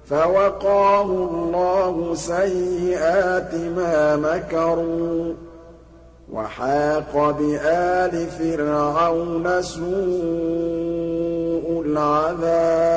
فَوَقَاهُ اللَّهُ سَيِّئَاتِ مَا مَكَرُوا ۖ وَحَاقَ بِآلِ فِرْعَوْنَ سُوءُ الْعَذَابِ